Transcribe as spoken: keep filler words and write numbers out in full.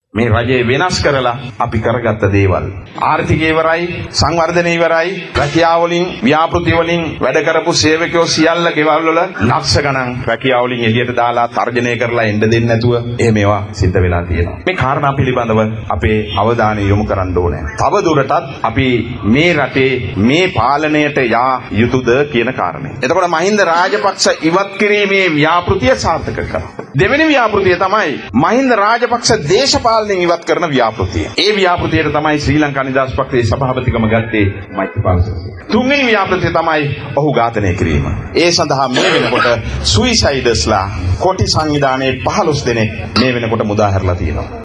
මේ රජේ වෙනස් කරලා අපි කරගත්ත දේවල්. ආර්ථිකය ඉවරයි, සංවර්ධනය ඉවරයි, රැකියාව වලින්, ව්‍යාපෘති වලින් වැඩ කරපු සේවකයෝ සියල්ල ගෙවල් වල ලක්ෂ ගණන් රැකියාව වලින් එළියට දාලා තර්ජනය කරලා එන්න දෙන්නේ නැතුව එහෙම ඒවා සිද්ධ වෙලා තියෙනවා. මේ කාරණා පිළිබඳව අපේ අවධානය යොමු කරන්න ඕනේ. තව දුරටත් අපි මේ රටේ මේ පාලනයට යා යුතුද කියන කාරණේ. එතකොට මහින්ද රාජපක්ෂ ඉවත් කිරීමේ ව්‍යාපෘතිය සාර්ථක කරා. දෙවෙනි ව්‍යාපෘතිය තමයි මහින්ද රාජපක්ෂ දේශපාලනයෙන් ඉවත් කරන ව්‍යාපෘතිය. ඒ ව්‍යාපෘතියට තමයි ශ්‍රී ලංකා නිදහස් පක්ෂයේ සභාපතිකම ගත්තේ මෛත්‍රීපාල සිරිසේන. තුන්වෙනි ව්‍යාපෘතිය තමයි ඔහු ඝාතනය කිරීම. ඒ සඳහා මේ වෙනකොට සුයිසයිඩර්ස්ලා කොටි සංවිධානයේ පහළොස් දෙනෙක් මේ වෙනකොට මුදා හැරලා තියෙනවා.